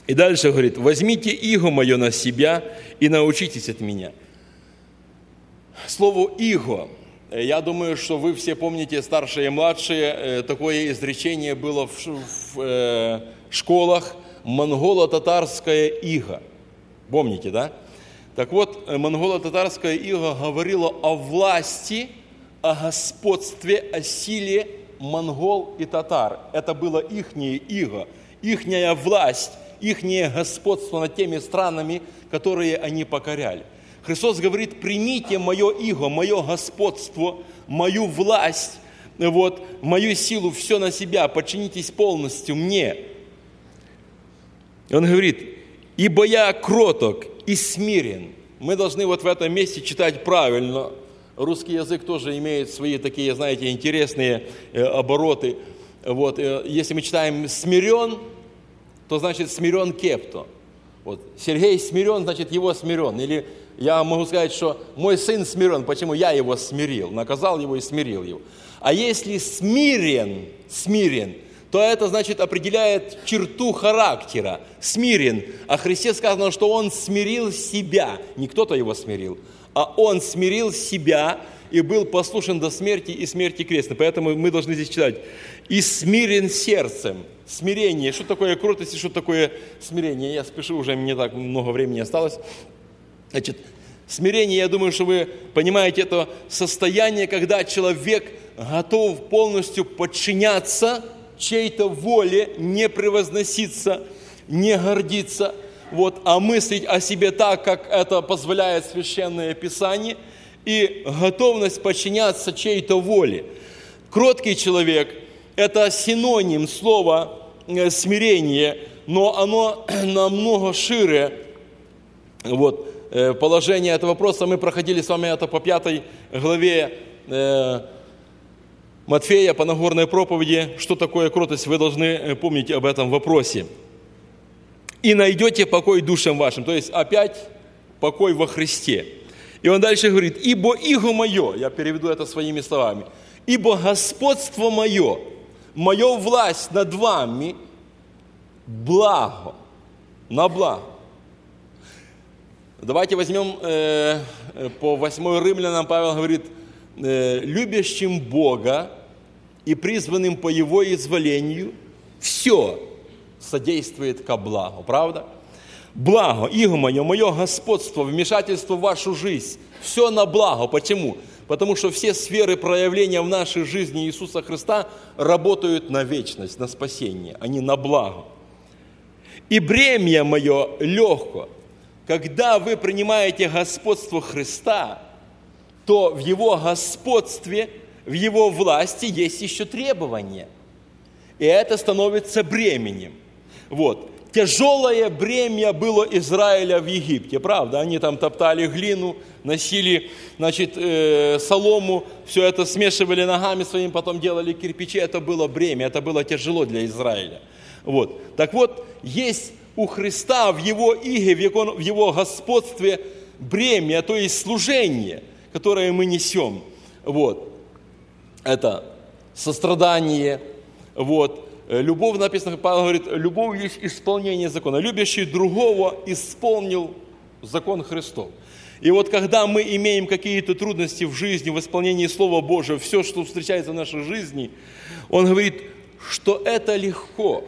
И дальше говорит: возьмите иго мое на себя и научитесь от меня. Слово «иго», я думаю, что вы все помните, старшие и младшие, такое изречение было в школах: монголо-татарское иго. Помните, да? Так вот, монголо-татарское иго говорило о власти, о господстве, о силе монгол и татар. Это было ихнее иго, ихняя власть, ихнее господство над теми странами, которые они покоряли. Христос говорит: примите мое иго, мое господство, мою власть, мою силу, все на себя, подчинитесь полностью мне. И он говорит: ибо я кроток и смирен. Мы должны в этом месте читать правильно. Русский язык тоже имеет свои такие, знаете, интересные обороты. Если мы читаем «смирен», то значит «смирен кепто». Сергей смирен, значит, его смирен. Или я могу сказать, что мой сын смирен, почему я его смирил, наказал его и смирил его. А если смирен, то это, значит, определяет черту характера. Смирен. О Христе сказано, что Он смирил себя. Не кто-то его смирил, а Он смирил себя и был послушен до смерти и смерти крестной. Поэтому мы должны здесь читать: «И смирен сердцем». Смирение. Что такое кротость и что такое смирение? Я спешу, уже не так много времени осталось. Значит, смирение, я думаю, что вы понимаете, это состояние, когда человек готов полностью подчиняться чьей-то воле, не превозноситься, не гордиться, а мыслить о себе так, как это позволяет Священное Писание, и готовность подчиняться чьей-то воле. Кроткий человек – это синоним слова смирение, но оно намного шире. Положение этого вопроса мы проходили с вами это по 5 главе Матфея, по Нагорной проповеди. Что такое кротость, вы должны помнить об этом вопросе. «И найдете покой душам вашим», то есть опять покой во Христе. И он дальше говорит: «Ибо иго мое», я переведу это своими словами, «ибо господство мое, мое власть над вами, благо, на благо». Давайте возьмем по 8 Римлянам, Павел говорит: «Любящим Бога и призванным по Его изволению все содействует ко благу». Правда? Благо, иго мое, мое господство, вмешательство в вашу жизнь, все на благо. Почему? Потому что все сферы проявления в нашей жизни Иисуса Христа работают на вечность, на спасение, они на благо. «И бремя мое легко». Когда вы принимаете господство Христа, то в Его господстве, в Его власти есть еще требования. И это становится бременем. Тяжелое бремя было Израиля в Египте, правда? Они там топтали глину, носили, солому, все это смешивали ногами своими, потом делали кирпичи. Это было бремя, это было тяжело для Израиля. Так вот, есть у Христа в Его иге, в Его господстве бремя, то есть служение, которое мы несем. Это сострадание, любовь, написано, Павел говорит: любовь есть исполнение закона. Любящий другого исполнил закон Христов. И когда мы имеем какие-то трудности в жизни, в исполнении Слова Божьего, все, что встречается в нашей жизни, он говорит, что это легко.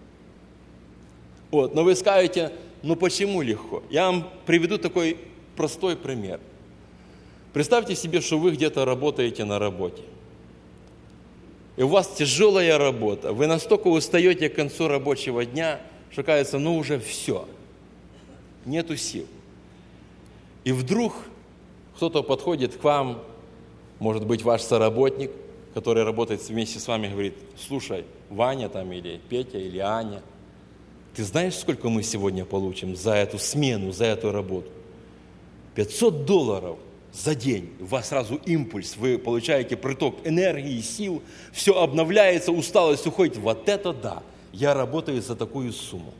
Но вы скажете: почему легко? Я вам приведу такой простой пример. Представьте себе, что вы где-то работаете на работе. И у вас тяжелая работа. Вы настолько устаете к концу рабочего дня, что кажется, уже все. Нету сил. И вдруг кто-то подходит к вам, может быть, ваш соработник, который работает вместе с вами, говорит: слушай, Ваня или Петя, или Аня, ты знаешь, сколько мы сегодня получим за эту смену, за эту работу? $500 за день. У вас сразу импульс, вы получаете приток энергии, сил, все обновляется, усталость уходит. Это да, я работаю за такую сумму.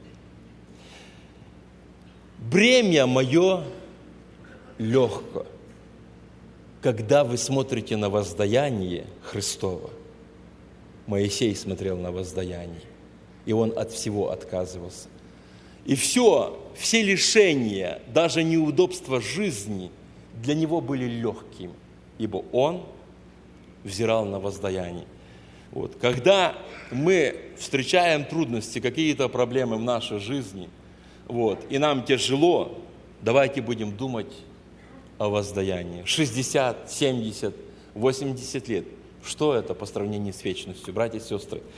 Бремя мое легко, когда вы смотрите на воздаяние Христово. Моисей смотрел на воздаяние, и он от всего отказывался. И все лишения, даже неудобства жизни для него были легкими, ибо он взирал на воздаяние. Вот. Когда мы встречаем трудности, какие-то проблемы в нашей жизни, вот, и нам тяжело, давайте будем думать о воздаянии. 60, 70, 80 лет. Что это по сравнению с вечностью, братья и сестры?